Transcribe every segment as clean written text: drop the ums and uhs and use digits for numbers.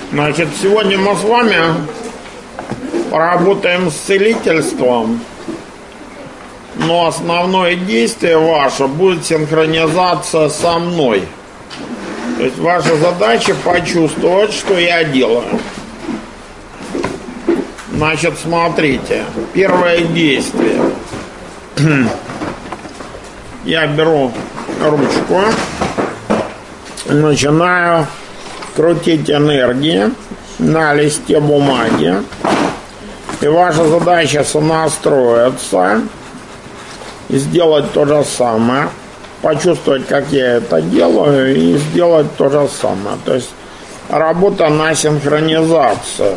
Значит, сегодня мы с вами поработаем с целительством, но основное действие ваше будет синхронизация со мной. То есть ваша задача почувствовать, что я делаю. Значит, смотрите, первое действие. Я беру ручку, начинаю крутить энергии на листе бумаги. И ваша задача сонастроиться и сделать то же самое. Почувствовать, как я это делаю, и сделать то же самое. То есть работа на синхронизацию.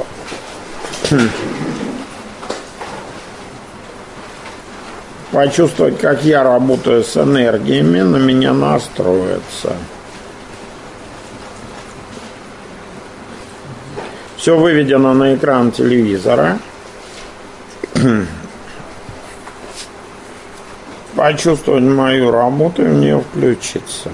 Почувствовать, как я работаю с энергиями, на меня настроиться. Все выведено на экран телевизора. Почувствовать мою работу и в нее включиться.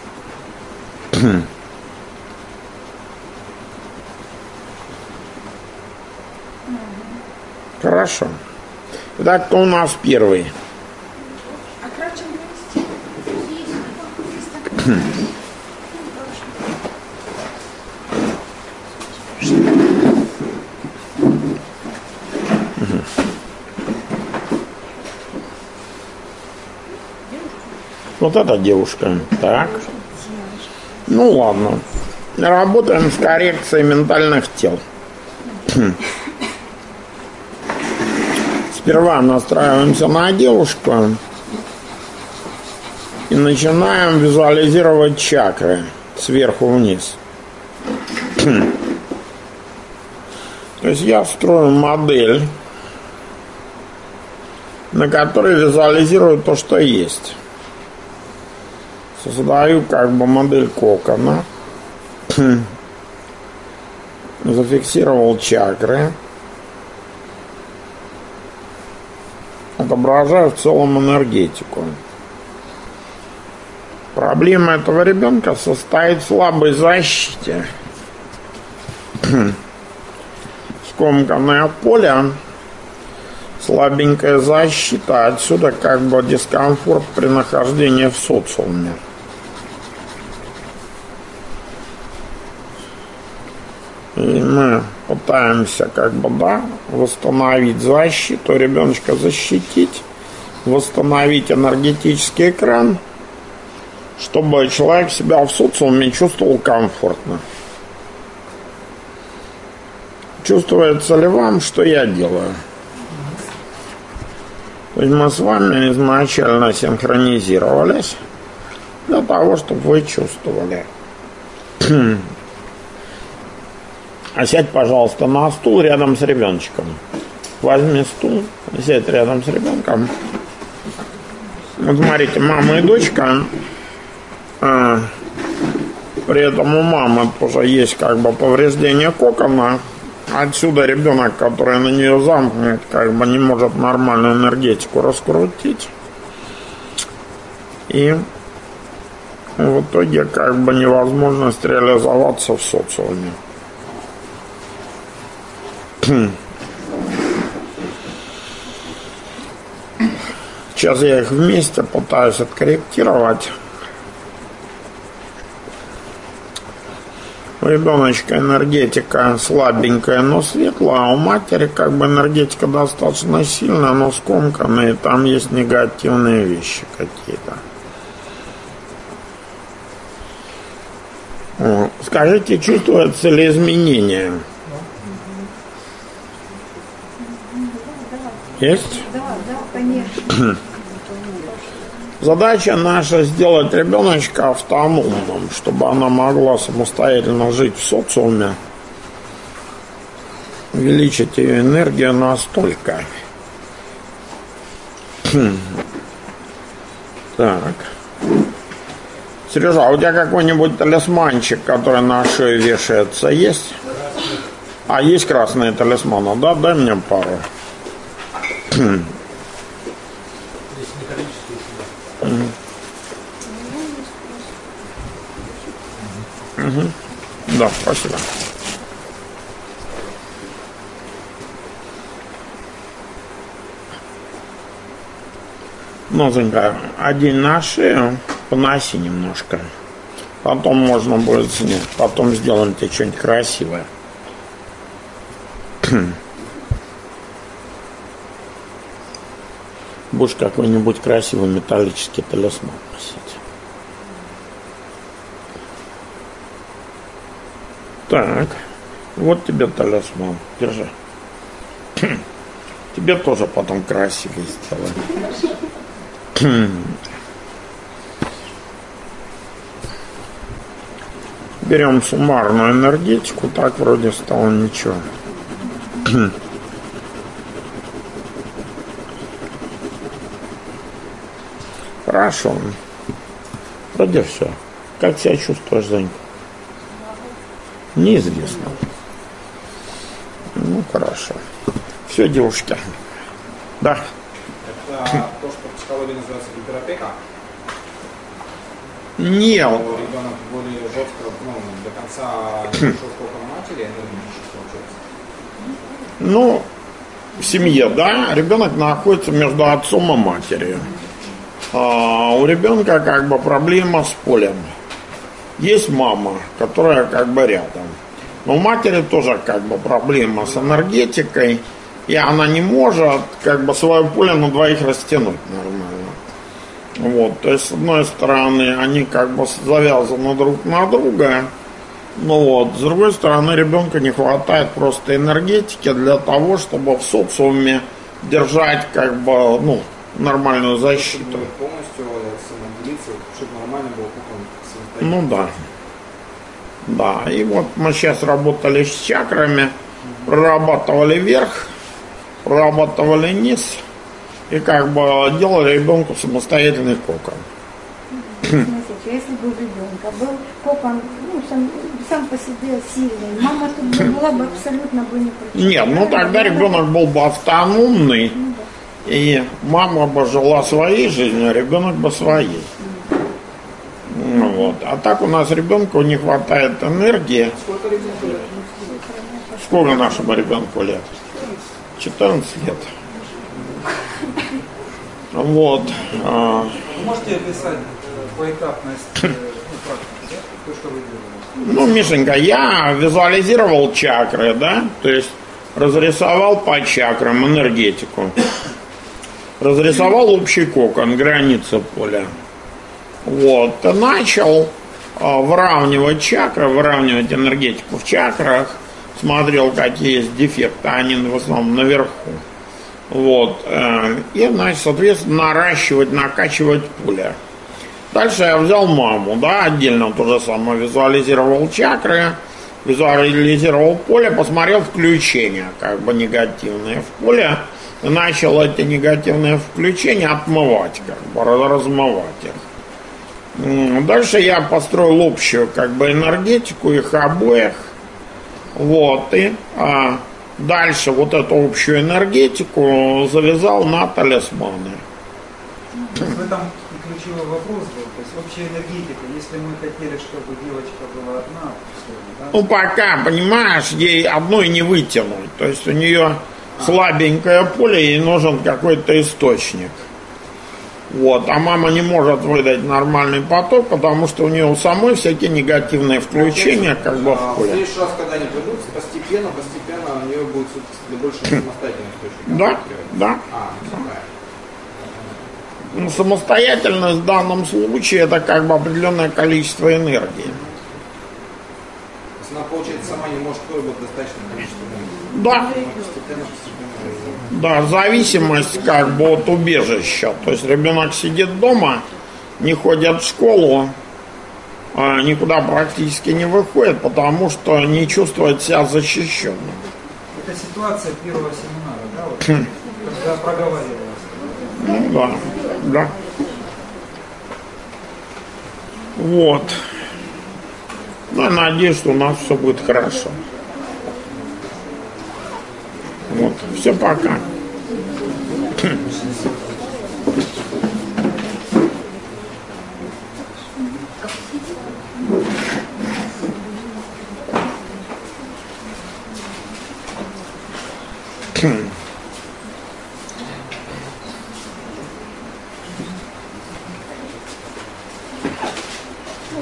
Хорошо. Итак, кто у нас первый? Вот эта девушка. Так. Ну ладно. Работаем с коррекцией ментальных тел. Сперва настраиваемся на девушку и начинаем визуализировать чакры сверху вниз. То есть я строю модель, на которой визуализирую то, что есть. Создаю как бы модель кокона. Зафиксировал чакры. Отображаю в целом энергетику. Проблема этого ребенка состоит в слабой защите. Скомканное поле, слабенькая защита, отсюда как бы дискомфорт при нахождении в социуме. И мы пытаемся как бы, восстановить защиту, ребеночка защитить, восстановить энергетический экран, чтобы человек себя в социуме чувствовал комфортно. Чувствуется ли вам, что я делаю? То есть мы с вами изначально синхронизировались для того, чтобы вы чувствовали. А сядь, пожалуйста, на стул рядом с ребеночком. Возьми стул, сядь рядом с ребенком. Вот смотрите, мама и дочка. При этом у мамы тоже есть как бы повреждение кокона. Отсюда ребенок, который на нее замкнут, как бы не может нормальную энергетику раскрутить. И в итоге как бы невозможность реализоваться в социуме. Сейчас я их вместе пытаюсь откорректировать. У ребеночка энергетика слабенькая, но светлая, а у матери как бы энергетика достаточно сильная, но скомканная, и там есть негативные вещи какие-то. Скажите, чувствуется ли изменение? Есть? Да, конечно. Задача наша сделать ребеночка автономным, чтобы она могла самостоятельно жить в социуме, увеличить ее энергию настолько. Так. Сережа, а у тебя какой-нибудь талисманчик, который на шею вешается, есть? А, есть красные талисманы, да? Дай мне пару. Да, спасибо. Нозенька, одень на шею, поноси немножко. Потом можно будет снять. Потом сделаем тебе что-нибудь красивое. Будешь какой-нибудь красивый металлический талисман носить. Так, вот тебе талисман. Держи. Тебе тоже потом красивый сделаем. Берем суммарную энергетику, так вроде стало ничего. Хорошо. Вроде все. Как себя чувствуешь, Занька? Неизвестно. Ну, хорошо. Все, девушки. Да. Это то, что в психологии называется гиперопека? Нет. Ребенок более жестко, до конца не пришел к около матери, энергетически получается. Ну, в семье, да, ребенок находится между отцом и матерью. А у ребенка как бы проблема с полем. Есть мама, которая как бы рядом. Но у матери тоже как бы проблема с энергетикой. И она не может как бы свое поле на двоих растянуть нормально. Вот, то есть, с одной стороны, они как бы завязаны друг на друга. Ну вот, с другой стороны, ребенку не хватает просто энергетики для того, чтобы в социуме держать как бы, ну, нормальную защиту. Чтобы полностью самоделиться, чтобы нормально было самостоятельно. Ну да. Да, и вот мы сейчас работали с чакрами, прорабатывали верх, прорабатывали низ и как бы делали ребенку самостоятельный кокон. Смотрите, если бы у ребенка был кокон, ну, сам по себе сильный, мама тут бы была бы абсолютно бы не против. Нет, ну тогда ребенок был бы автономный, Ну, да. и мама бы жила своей жизнью, а ребенок бы своей. Ну, вот. А так у нас ребенку не хватает энергии. Сколько ребенку лет? Сколько нашему ребенку лет? 14 лет. Вот. Вы можете описать поэтапность практики, да? То, что вы делали? Ну, Мишенька, я визуализировал чакры, да, то есть разрисовал по чакрам энергетику, разрисовал общий кокон, границы поля. Вот, и начал выравнивать чакры, выравнивать энергетику в чакрах, смотрел, какие есть дефекты, они в основном наверху. Вот, и, значит, соответственно, наращивать, накачивать поле. Дальше я взял маму, да, отдельно то же самое, визуализировал чакры, визуализировал поле, посмотрел включения, как бы негативные в поле, и начал эти негативные включения отмывать, как бы размывать их. Дальше я построил общую, как бы, энергетику их обоих, вот, и дальше вот эту общую энергетику завязал на талисманы. В этом и ключевой вопрос был, то есть общая энергетика, если мы хотели, чтобы девочка была одна, условно, да? Ну, пока, понимаешь, ей одной не вытянуть. То есть у нее слабенькое поле, ей нужен какой-то источник. Вот, а мама не может выдать нормальный поток, потому что у нее у самой всякие негативные включения как бы в В поле. следующий раз, когда они придут, постепенно у нее будет больше самостоятельный источник. Да, да. Такая. Ну, самостоятельность в данном случае это как бы определенное количество энергии. То есть она, получается, сама не может выработать достаточное количество энергии. Да, Постепенно. да, зависимость как бы от убежища. То есть ребенок сидит дома, не ходит в школу, никуда практически не выходит, потому что не чувствует себя защищенным. Это ситуация первого семинара, да, вот, когда проговаривалось. Ну да, да. Вот. Ну, я надеюсь, что у нас все будет хорошо. Вот. Все, пока.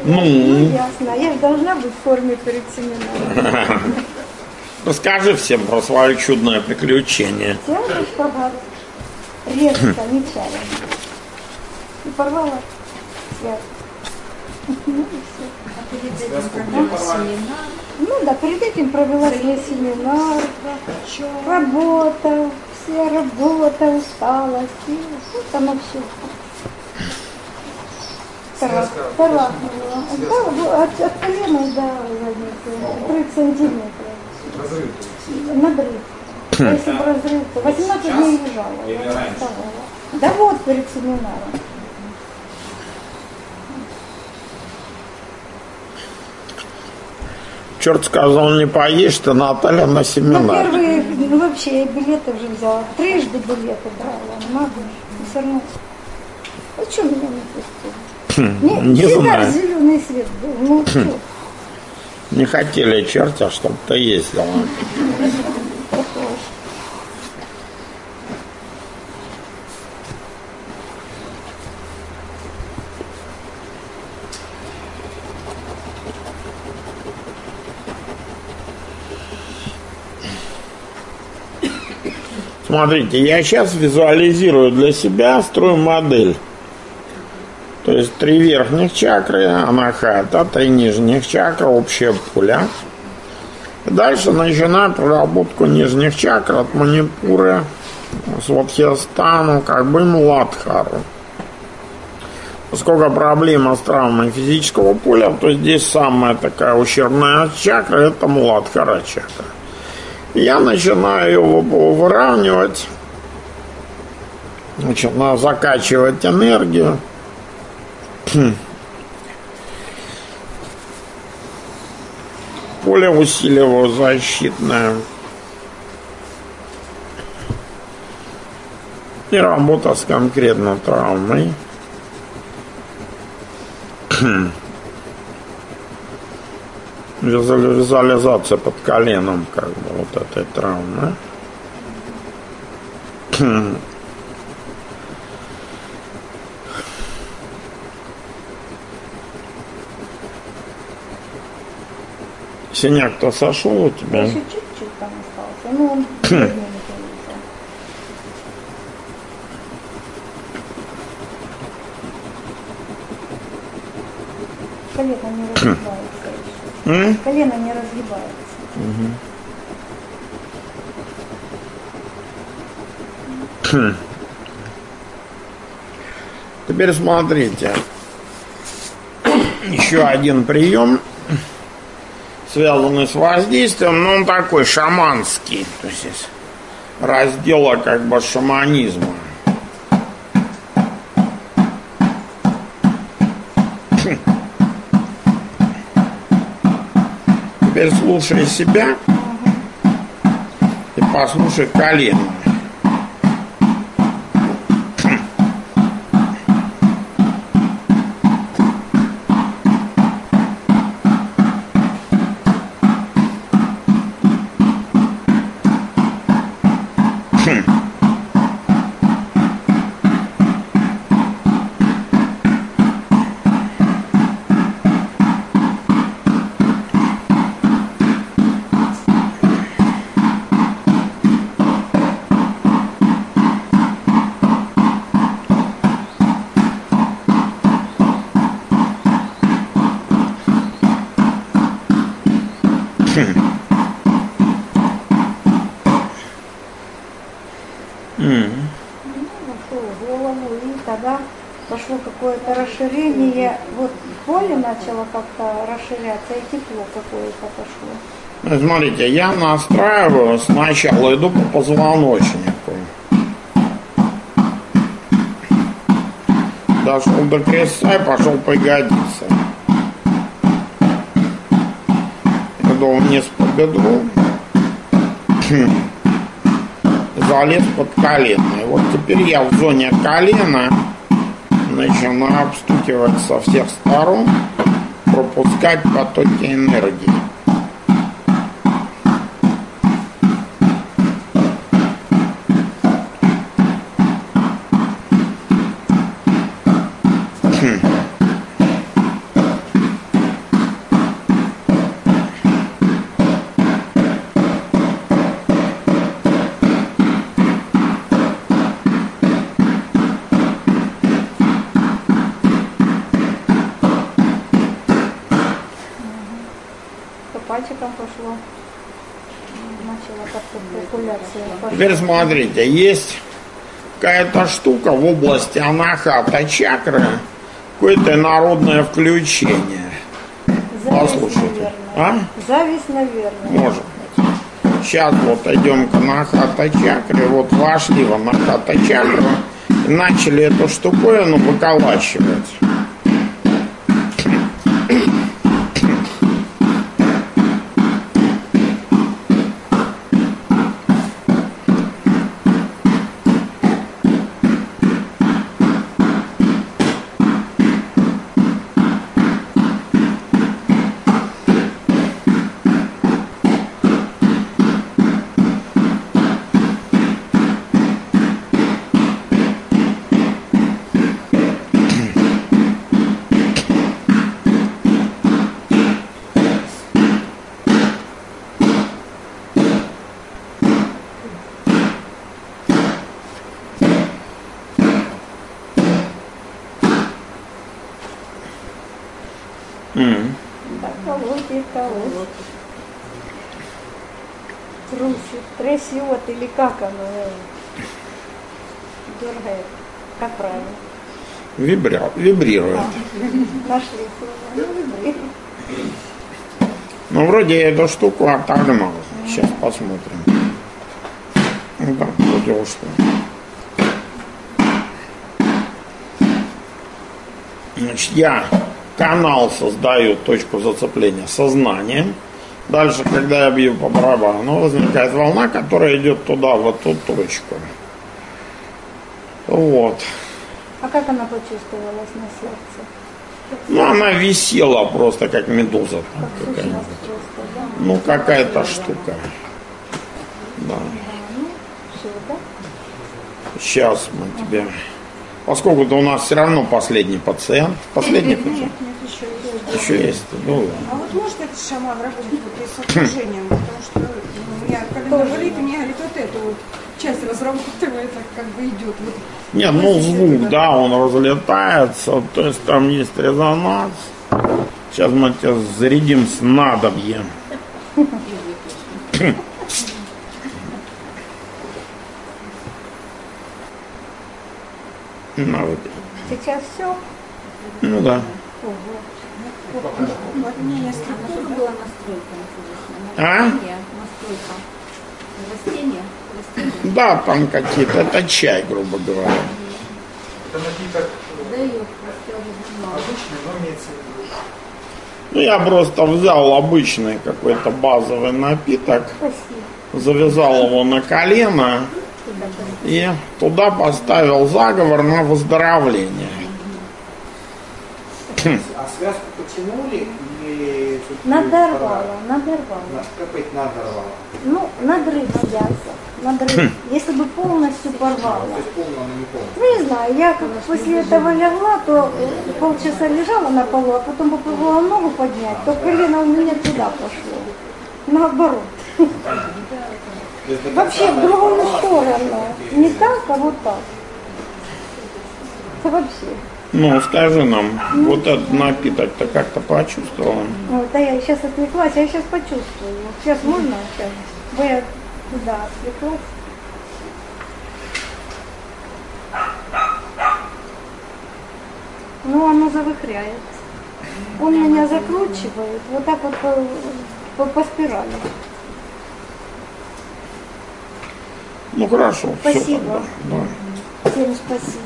Ну, Ну, ясно. Я же должна быть в форме перед семинаром. расскажи всем про свое чудное приключение. Взяла шпагат резко, нечаянно. И порвала связку. Ну и все. А перед этим Связку провела где порвали? семинар. Ну да, перед этим провела с ней семинар, работа, вся работа, усталость, и вот оно все. Связка Тарахнула. связка. Да, ну, от колена до задницы, 3 сантиметра. Разрыв. Надрыв. А если бы разрыв, то 18 дней лежала. Или Я не раньше? вставала. Да вот перед семинаром. Черт сказал, не поешь, ты, Наталья, на Ну, семинар. первые, ну, вообще, я билеты уже взяла. Трижды билеты брала. Надо. И все равно. А что меня не пустили? Не всегда знаю. зеленый свет был. Ну, что? Не хотели черти, чтобы ты ездила. Смотрите, я сейчас визуализирую для себя, строю модель. То есть 3 верхних чакры, анахата, 3 нижних чакры, общая пуля. И дальше начинаю проработку нижних чакр от манипуры, свадхистану, как бы муладхару. Поскольку проблема с травмой физического поля, то здесь самая такая ущербная чакра — это муладхара чакра. Я начинаю его выравнивать, начинаю закачивать энергию. Поле усиливаю защитное. И работа с конкретной травмой. Визуализация под коленом, как бы, вот этой травмы. Синяк-то сошел у тебя? Еще чуть-чуть там остался. Ну, он не появился. Колено не разгибается еще. Колено не разгибается. Теперь смотрите. Еще один прием, связанный с воздействием, но он такой шаманский. То есть из раздела как бы шаманизма. Теперь слушай себя и послушай колено. Вошел в голову, и тогда пошло какое-то расширение. Вот поле начало как-то расширяться, и тепло какое-то пошло. Ну, смотрите, я настраиваю, сначала иду по позвоночнику. Дошел до креста и пошел по ягодице. Иду вниз по бедру. Залез под колено. И вот теперь я в зоне колена начинаю обстукивать со всех сторон, пропускать потоки энергии. мальчикам пошло. Начала как-то популяция пошла. Теперь смотрите, есть какая-то штука в области анахата чакры, какое-то народное включение. Зависть, Послушайте. наверное. Зависть, наверное. Может быть. Сейчас вот идем к анахата чакре, вот вошли в анахата чакру и начали эту штуковину выколачивать. Так, колотит. Трусит, трясет или как оно дергает. Как правильно? Вибрирует. Нашли слово. Ну, вибрирует. Ну, вроде я эту штуку отогнал. Сейчас посмотрим. Ну да, вроде ушло. Значит, я канал создаю, точку зацепления сознанием. Дальше, когда я бью по барабану, возникает волна, которая идет туда, в эту точку. Вот. А как она почувствовалась на сердце? Ну, она висела просто, как медуза. Там Как сущность какая-нибудь. просто, да? Ну, какая-то штука. Да. Ну, все, да? Сейчас мы тебе... Поскольку у нас все равно последний пациент. Последний пациент. Нет, еще есть. Еще есть. Ну, А вот может этот шаман работать вот и с окружением? Потому что у меня колено болит, и мне говорит, вот эту вот часть разрабатывает, как бы идет. Вот. нет, ну звук, да, он разлетается. То есть там есть резонанс. Сейчас мы тебя зарядим с надобьем. На выпей. Сейчас все. Ну да. Вот мне несколько Тоже была настройка А? настройка. Растения. Да, там какие-то. Это чай, грубо говоря. Это напиток Да ее просто обычный, но имеется в виду. Ну, я просто взял обычный какой-то базовый напиток, Спасибо. завязал его на колено и туда поставил заговор на выздоровление. А связку потянули или... Надорвала. Копать надорвала. Ну, надрыв связок. Надрыв. Если бы полностью порвала. То есть полно, но не полно. Ну, не знаю, я как после этого легла, то полчаса лежала на полу, а потом попробовала ногу поднять, то колено у меня туда пошло. Наоборот. То есть до Вообще конца в другую надорвала, сторону. Не так, а вот так. Это вообще. Ну, скажи нам, вот этот напиток-то как-то почувствовал? Вот, а я сейчас отвлеклась, я сейчас почувствую. Сейчас можно? Сейчас. Бо я туда отвлеклась. Ну, оно завыхряется. Он меня закручивает вот так вот по спирали. Ну, хорошо, все Спасибо. тогда. Да. Всем спасибо.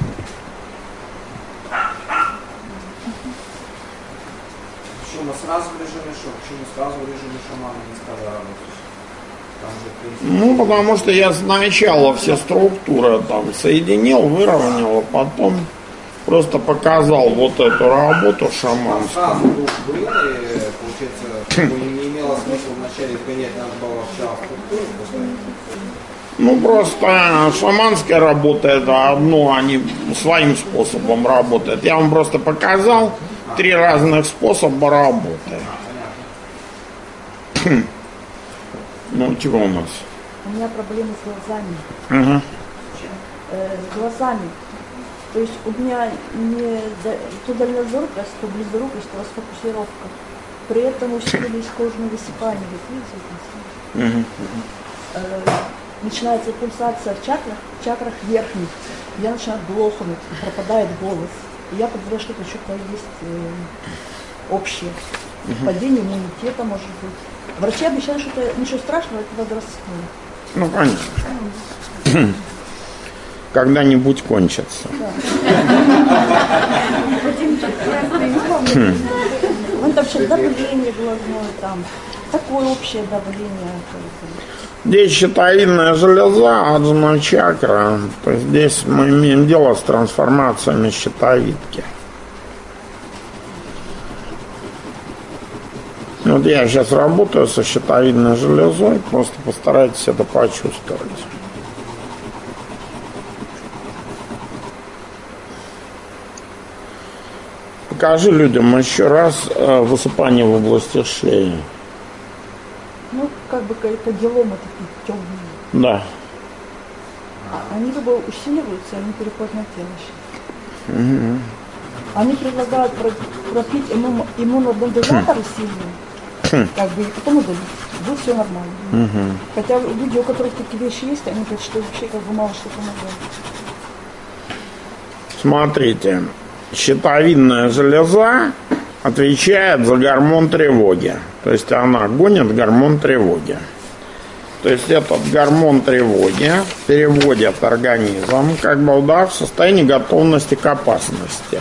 Почему сразу в режиме шока? Почему сразу в режиме шамана не стали работать? Там же, в принципе, Ну, потому что я сначала все структуры там соединил, выровнял, а потом просто показал вот эту работу шаманскую. сразу душ был, и, получается, не имело смысла вначале изгонять, надо было сначала структуру поставить. Ну, просто шаманская работа это одно, они своим способом работают. Я вам просто показал 3 разных способа работы. Ну, чего у нас? У меня проблемы с глазами. Ага. С глазами. То есть у меня не то дальнозоркость, то близорукость, то расфокусировка. При этом усилились кожные высыпания. Вот видите, начинается пульсация в чакрах верхних. Я начинаю глохнуть, пропадает голос. И я подозреваю, что это что-то есть общее. Падение иммунитета, может быть. Врачи обещают, что это ничего страшного, это возрастное. Ну, конечно. Когда-нибудь кончится. Вон там вообще давление глазное, там такое общее давление. Здесь щитовидная железа, аджна чакра. То есть здесь мы имеем дело с трансформациями щитовидки. Вот я сейчас работаю со щитовидной железой, просто постарайтесь это почувствовать. Покажи людям еще раз высыпание в области шеи. Ну, как бы кадиломы такие темные. Да. Они как бы усиливаются, они переходят на тело сейчас. Они предлагают пропить иммуномодулятор сильный, как бы, и потом удалить. Будет все нормально. Хотя люди, у которых такие вещи есть, они говорят, что вообще как бы мало что помогает. Смотрите, щитовидная железа отвечает за гормон тревоги. То есть она гонит гормон тревоги. То есть этот гормон тревоги переводит организм как бы, да, в состояние готовности к опасности.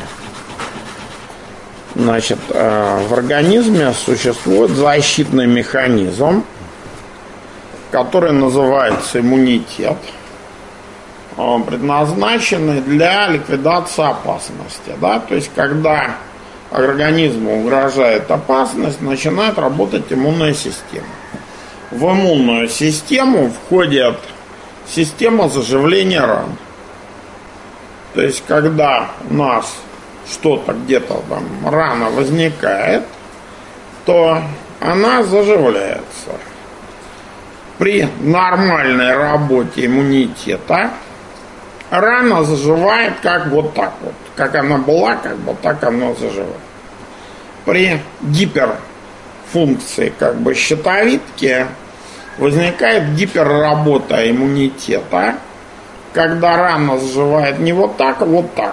Значит, в организме существует защитный механизм, который называется иммунитет, предназначенный для ликвидации опасности. Да? То есть, когда организму угрожает опасность, начинает работать иммунная система. В иммунную систему входит система заживления ран. То есть, когда у нас что-то где-то там рана возникает, то она заживляется. При нормальной работе иммунитета рана заживает как вот так вот. Как она была, как бы так она заживает. При гиперфункции как бы щитовидки возникает гиперработа иммунитета, когда рана заживает не вот так, а вот так.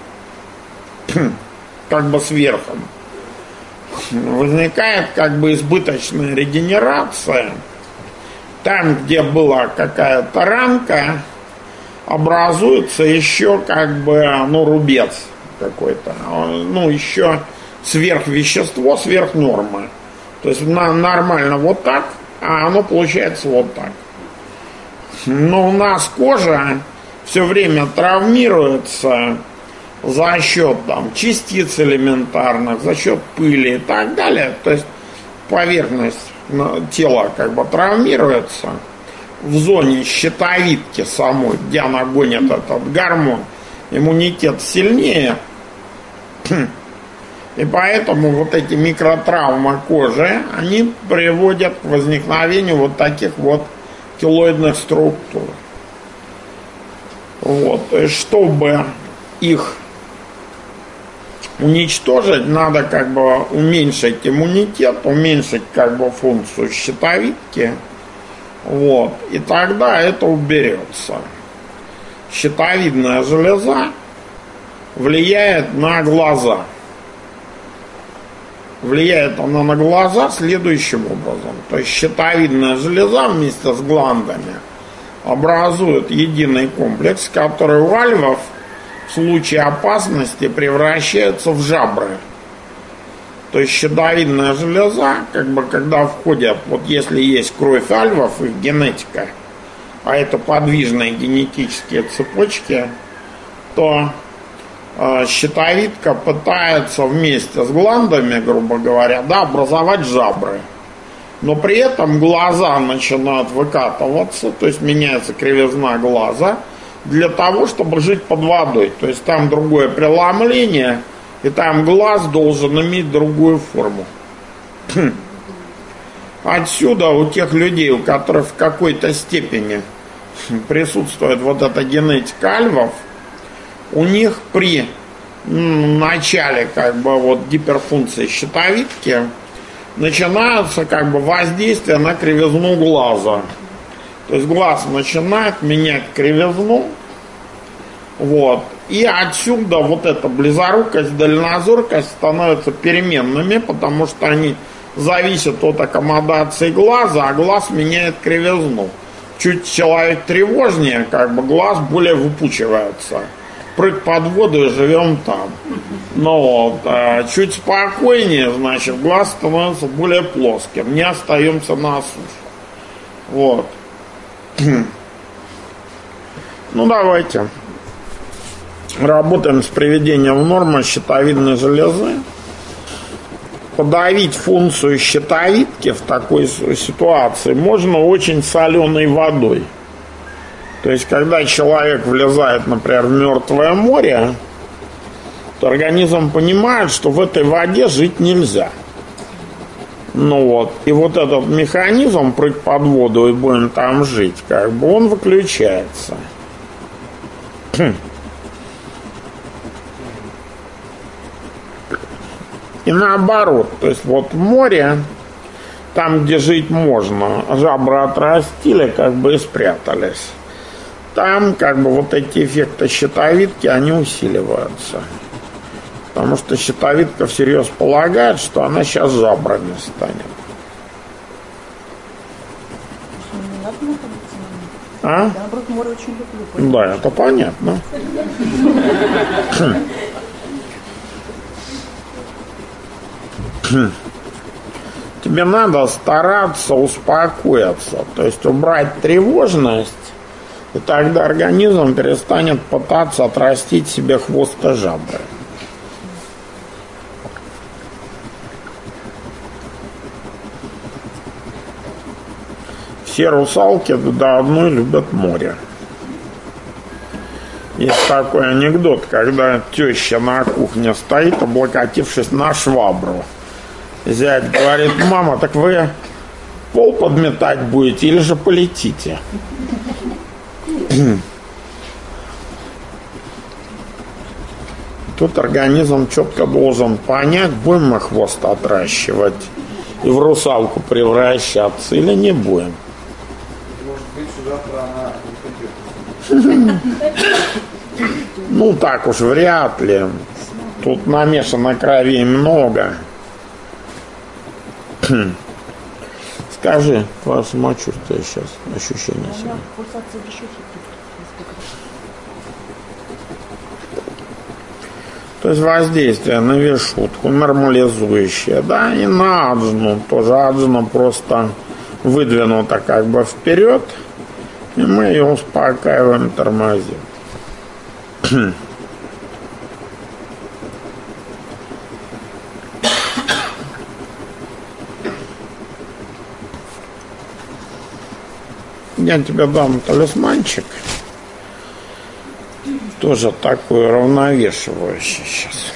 Как бы сверху. Возникает как бы избыточная регенерация. Там, где была какая-то ранка, образуется еще как бы, ну, рубец какой-то. Ну, еще сверхвещество, сверхнорма. То есть нормально вот так, а оно получается вот так. Но у нас кожа все время травмируется за счет там частиц элементарных, за счет пыли и так далее. То есть поверхность тела как бы травмируется в зоне щитовидки самой, где она гонит этот гормон, иммунитет сильнее. И поэтому вот эти микротравмы кожи, они приводят к возникновению вот таких вот келоидных структур. Вот. И чтобы их уничтожить, надо как бы уменьшить иммунитет, уменьшить как бы функцию щитовидки. Вот. И тогда это уберется. Щитовидная железа влияет на глаза. Влияет она на глаза следующим образом. То есть щитовидная железа вместе с гландами образует единый комплекс, который у альвов в случае опасности превращается в жабры. То есть щитовидная железа, как бы когда входят, вот если есть кровь альвов, их генетика, а это подвижные генетические цепочки, то щитовидка пытается вместе с гландами, грубо говоря, да, образовать жабры. Но при этом глаза начинают выкатываться, то есть меняется кривизна глаза, для того, чтобы жить под водой. То есть там другое преломление, и там глаз должен иметь другую форму. Отсюда у тех людей, у которых в какой-то степени присутствует вот эта генетика альвов, у них при начале как бы вот гиперфункции щитовидки начинается как бы воздействие на кривизну глаза. То есть глаз начинает менять кривизну. Вот. И отсюда вот эта близорукость, дальнозоркость становятся переменными, потому что они зависят от аккомодации глаза, а глаз меняет кривизну. Чуть человек тревожнее, как бы глаз более выпучивается. Прыг под воду и живем там. Но вот, чуть спокойнее, значит, глаз становится более плоским. Не остаемся на суше. Вот. Ну, давайте. Работаем с приведением в норму щитовидной железы. Подавить функцию щитовидки в такой ситуации можно очень соленой водой. То есть, когда человек влезает, например, в мертвое море, то организм понимает, что в этой воде жить нельзя. Ну вот, и вот этот механизм, прыг под воду и будем там жить, как бы он выключается. И наоборот, то есть вот в море, там, где жить можно, жабры отрастили, как бы и спрятались. Там, как бы, вот эти эффекты щитовидки, они усиливаются. Потому что щитовидка всерьез полагает, что она сейчас жабрами станет. Не надо находиться на А? Я, наоборот, море очень люблю. Да, это понятно. Тебе надо стараться успокоиться, то есть убрать тревожность, и тогда организм перестанет пытаться отрастить себе хвост и жабры. Все русалки до одной любят море. Есть такой анекдот, когда теща на кухне стоит, облокотившись на швабру. Зять говорит: мама, так вы пол подметать будете или же полетите? Тут организм четко должен понять, будем мы хвост отращивать и в русалку превращаться или не будем. Может быть, завтра она не Ну так уж вряд ли. Тут намешано крови много. Скажи, твое самочувствие сейчас, ощущение У себя. меня пульсация дышит. То есть воздействие на вишутку, нормализующее, да, и на аджну. Тоже аджна просто выдвинута как бы вперед, и мы ее успокаиваем, тормозим. Я тебе дам талисманчик. Тоже такой равновешивающий сейчас.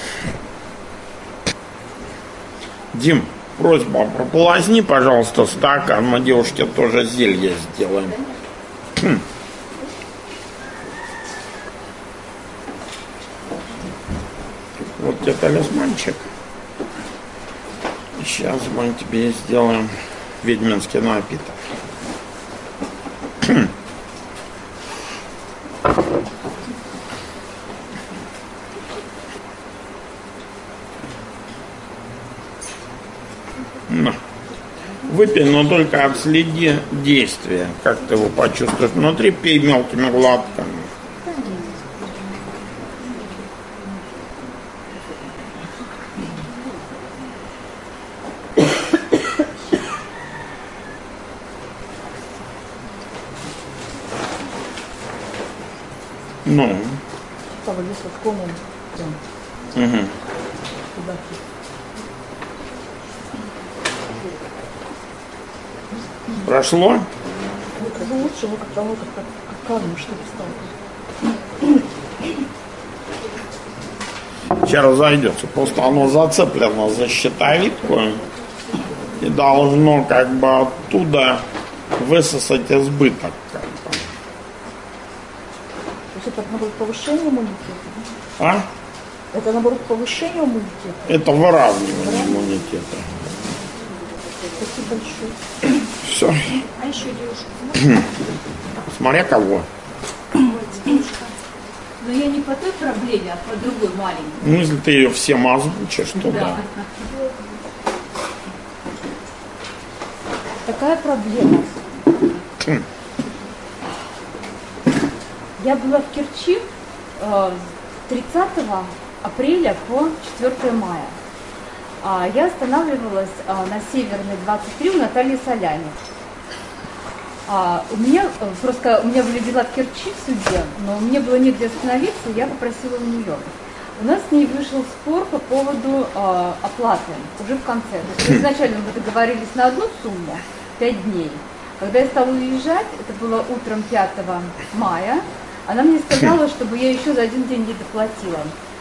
Дим, просьба, прополосни, пожалуйста, стакан. Мы девушке тоже зелье сделаем. Вот тебе талисманчик. Сейчас мы тебе сделаем ведьминский напиток. Выпей, но только отследи действие. Как ты его почувствуешь внутри, пей мелкими глотками. Ну. Там здесь вот комом. Угу. Туда. Прошло? Как бы лучше, но как-то оно как камень, что ли, стало. Сейчас разойдется. Просто оно зацеплено за щитовидку и должно как бы оттуда высосать избыток. Как бы. То есть это, наоборот, повышение иммунитета? А? Это, наоборот, повышение иммунитета? Это выравнивание иммунитета. большой. Все. А еще девушка. Смотря кого. Девушка. Но я не по той проблеме, а по другой маленькой. Ну, если ты ее всем озвучишь, то да. Такая проблема. Я была в Керчи с 30 апреля по 4 мая. Я останавливалась на Северной 23 у Натальи Соляни. У меня были дела в Керчи в суде, но мне было негде остановиться, и я попросила у нее. У нас с ней вышел спор по поводу оплаты уже в конце. То есть изначально мы договорились на одну сумму, 5 дней. Когда я стала уезжать, это было утром 5 мая, она мне сказала, чтобы я еще за один день ей доплатила.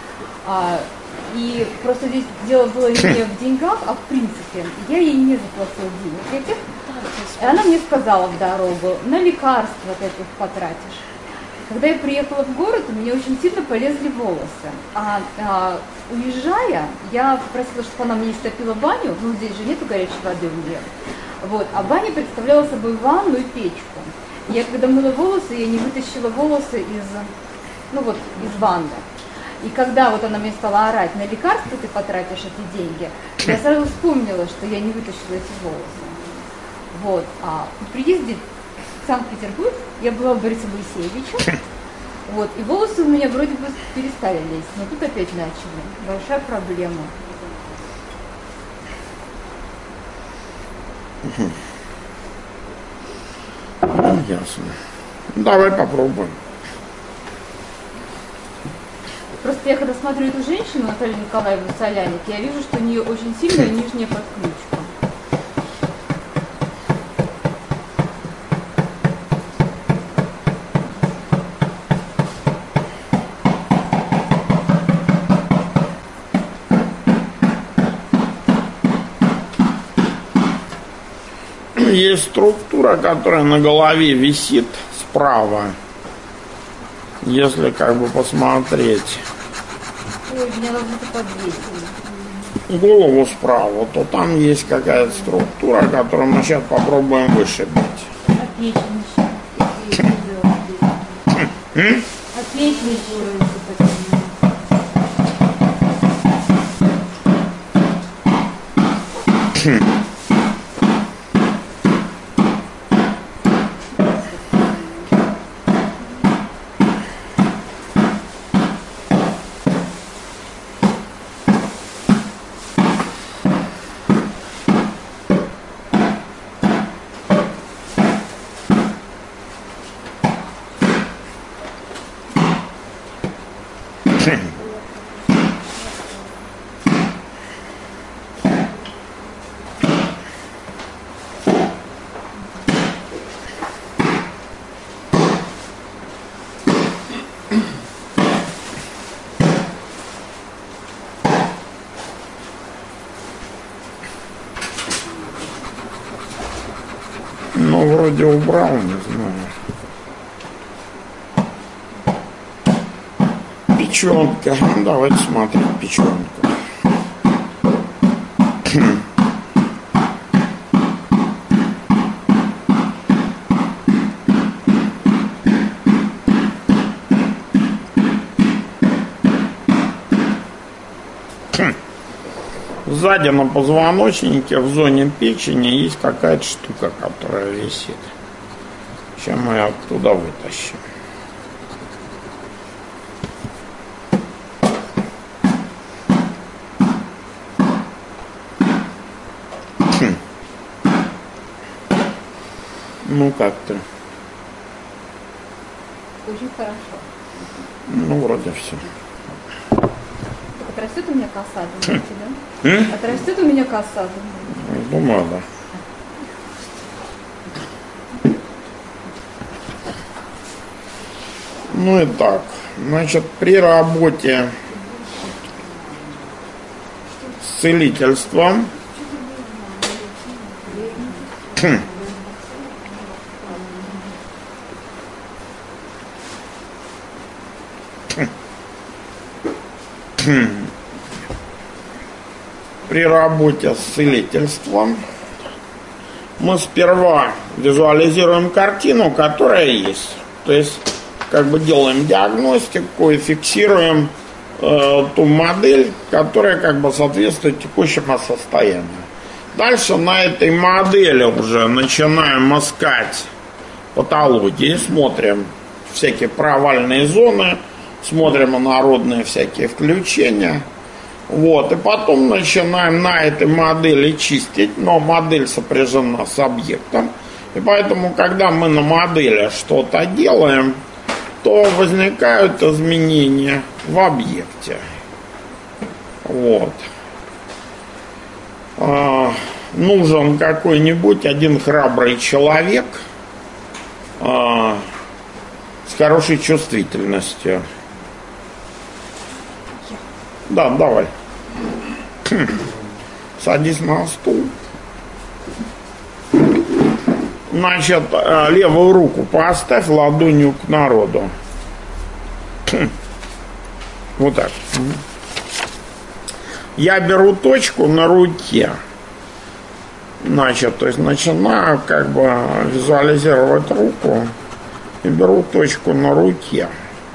И просто здесь дело было не в деньгах, а в принципе. Я ей не заплатила денег этих. И она мне сказала в дорогу: на лекарства ты этих потратишь. Когда я приехала в город, у меня очень сильно полезли волосы. Уезжая, я попросила, чтобы она мне истопила баню. Ну, здесь же нету горячей воды у нее. Вот. А баня представляла собой ванну и печку. Я когда мыла волосы, я не вытащила волосы из ванны. И когда вот она мне стала орать: на лекарства ты потратишь эти деньги, я сразу вспомнила, что я не вытащила эти волосы. Вот. А при приезде в Санкт-Петербург я была у Бориса Моисеевича. Вот. И волосы у меня вроде бы перестали лезть, но тут опять начали. Большая проблема. Ясно. Давай попробуем. Просто я когда смотрю эту женщину, Наталью Николаевну Соляник, я вижу, что у нее очень сильная нижняя подключка. Есть структура, которая на голове висит справа. Если как бы посмотреть Ой, меня как-то подвесили. голову справа, то там есть какая-то структура, которую мы сейчас попробуем вышибить. А печень еще? А печень еще? Ну, вроде убрал, не знаю. Печенка. Ну, давайте смотреть печенку. Сзади на позвоночнике в зоне печени есть какая-то штука, которая висит. Сейчас мы ее оттуда вытащим. Ну как ты? Очень хорошо. Ну вроде все. Отрастет у меня коса, думаете, да? Отрастет у меня коса, думаете? Думаю, да. Ну и так, значит, при работе с целительством при работе с целительством мы сперва визуализируем картину, которая есть. То есть, как бы делаем диагностику и фиксируем ту модель, которая как бы соответствует текущему состоянию. Дальше на этой модели уже начинаем искать патологии, смотрим всякие провальные зоны, смотрим инородные всякие включения. Вот, и потом начинаем на этой модели чистить, но модель сопряжена с объектом. И поэтому, когда мы на модели что-то делаем, то возникают изменения в объекте. Вот. Нужен какой-нибудь один храбрый человек с хорошей чувствительностью. Да, давай. Садись на стул. Значит, левую руку поставь ладонью к народу. Вот так. Я беру точку на руке. Значит, то есть начинаю как бы визуализировать руку и беру точку на руке.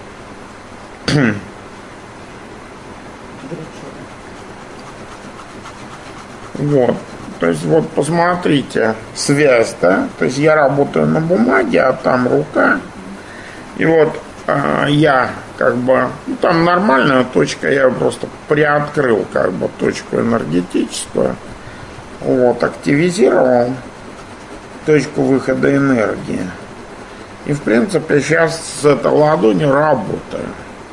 Вот. То есть вот посмотрите, связь, да? То есть я работаю на бумаге, а там рука. И вот я как бы, ну, там нормальная точка, я просто приоткрыл как бы точку энергетическую. Вот, активизировал точку выхода энергии. И в принципе сейчас с этой ладонью работаю.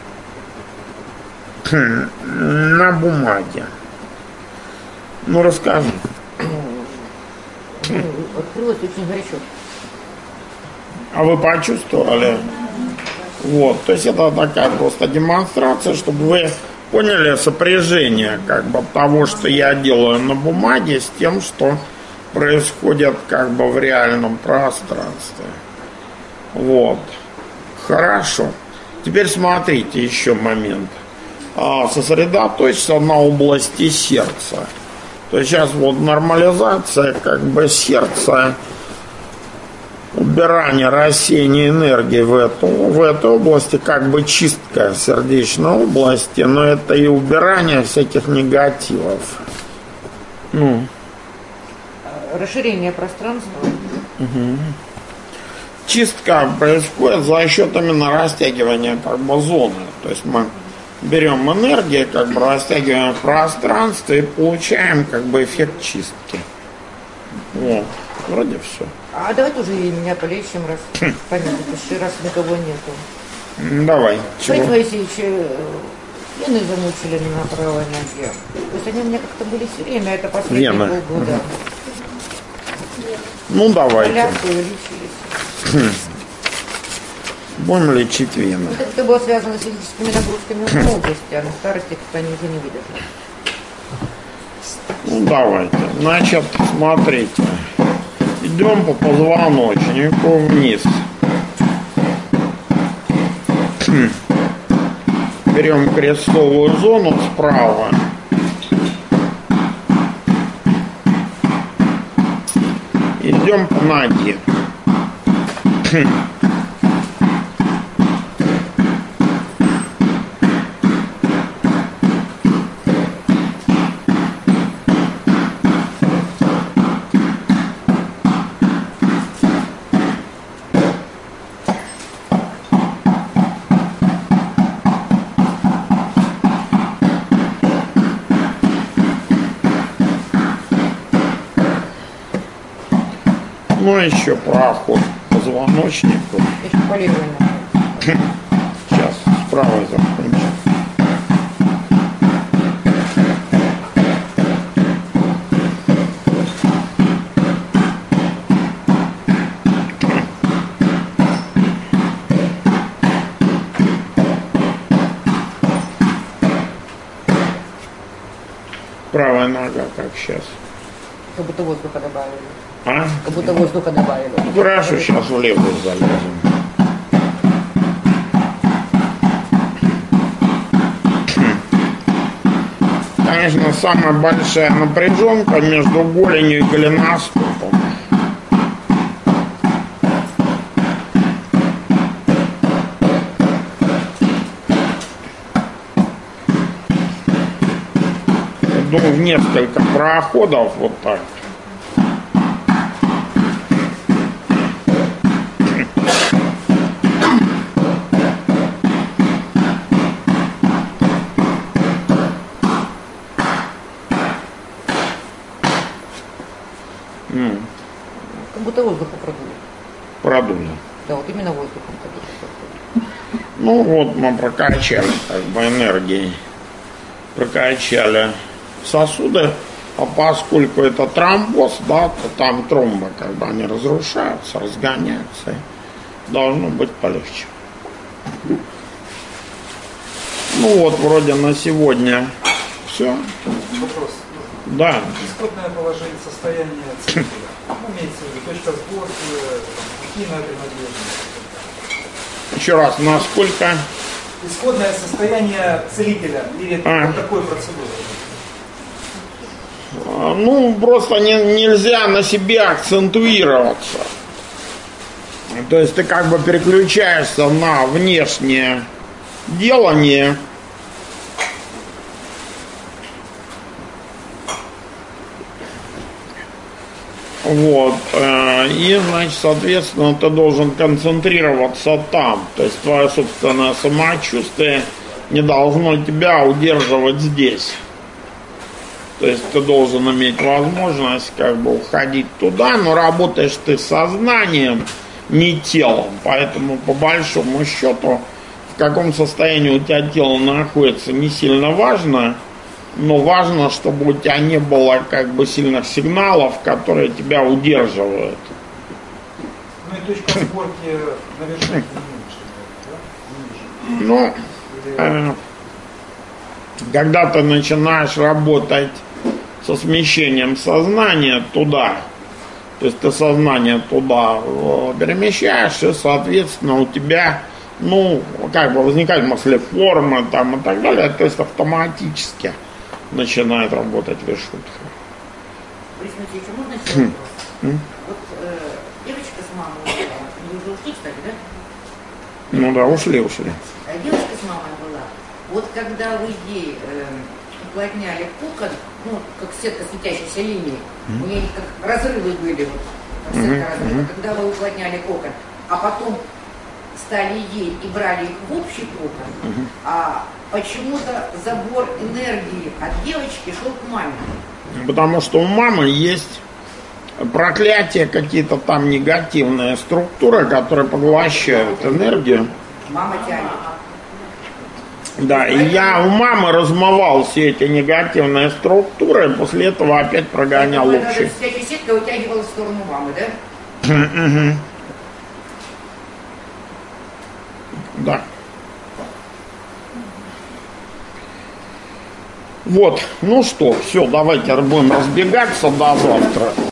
На бумаге. Ну расскажи. Открылось очень горячо. А вы почувствовали? Вот, то есть это такая просто демонстрация, чтобы вы поняли сопряжение как бы того, что я делаю на бумаге, с тем, что происходит как бы в реальном пространстве. Вот. Хорошо. Теперь смотрите еще момент. Сосредоточься на области сердца. То есть сейчас вот нормализация как бы сердца, убирание, рассеяние энергии в этой области, как бы чистка сердечной области, но это и убирание всяких негативов. Ну. Расширение пространства. Угу. Чистка происходит за счет именно растягивания как бы зоны. То есть мы берем энергию, как бы растягиваем в пространстве и получаем как бы эффект чистки. Вот. Вроде все. А давай тоже и меня полечим, раз понятно, раз никого нету. Давай. Борис Моисеевич, вены замучили на правой ноге. То есть они у меня как-то были все время, это последние полгода. Ну давайте. Полярку лечились. Будем лечить вены. Вот это было связано с физическими нагрузками в области, а на старости как-то они уже не видят. Ну давайте. Значит, смотрите. Идем по позвоночнику вниз. Берем крестовую зону справа. Идем по ноге. Ну, еще проход по позвоночнику. Еще по левой ноге. Сейчас, с правой закончим. Правая нога, как сейчас. Как будто воздуха добавили. А? Как будто воздуха добавили. Ну, хорошо, сейчас в левую залезем. Конечно, самая большая напряженка между голенью и голеностопом. Ну, в несколько проходов вот так. Как будто воздуху продули. Продули. Да, вот именно воздухом. Ну вот мы прокачали как бы энергией. Прокачали сосуды, а поскольку это тромбоз, да, то там тромбы как бы они разрушаются, разгоняются. И должно быть полегче. Ну вот вроде на сегодня все. Вопрос. Да. Исходное положение состояния целителя. Имеется в виду точка сборки, какие на принадлежности. Еще раз, насколько? Исходное состояние целителя перед такой процедурой. Ну, просто нельзя на себе акцентуироваться. То есть ты как бы переключаешься на внешнее делание. Вот. И, значит, соответственно, ты должен концентрироваться там. То есть твое собственное самочувствие не должно тебя удерживать здесь. То есть ты должен иметь возможность как бы уходить туда, но работаешь ты сознанием, не телом. Поэтому, по большому счету, в каком состоянии у тебя тело находится, не сильно важно. Но важно, чтобы у тебя не было как бы сильных сигналов, которые тебя удерживают. Ну и точка сборки наверху. Ну, когда ты начинаешь работать со смещением сознания туда, то есть ты сознание туда перемещаешь, и, соответственно, у тебя, ну, как бы возникают мыслеформы там и так далее, то есть автоматически начинает работать вишудха. Борис Матвеевич, можно еще вопрос? Вот девочка с мамой ушла. Вы уже ушли, кстати, да? Ну да, ушли. Девочка с мамой была. Вот когда вы ей уплотняли кокон, ну, как сетка светящейся линии, у нее как разрывы были, вот, как сетка разрывов. Когда вы уплотняли кокон, а потом стали ей и брали их в общий кокон, а почему-то забор энергии от девочки шел к маме. Потому что у мамы есть проклятия, какие-то там негативные структуры, которые поглощают энергию. Мама тянет. Да, и я у мамы размывал все эти негативные структуры, и после этого опять прогонял общий. Сетка вытягивала в сторону мамы, да? Да. Вот, ну что, все, давайте будем разбегаться до завтра.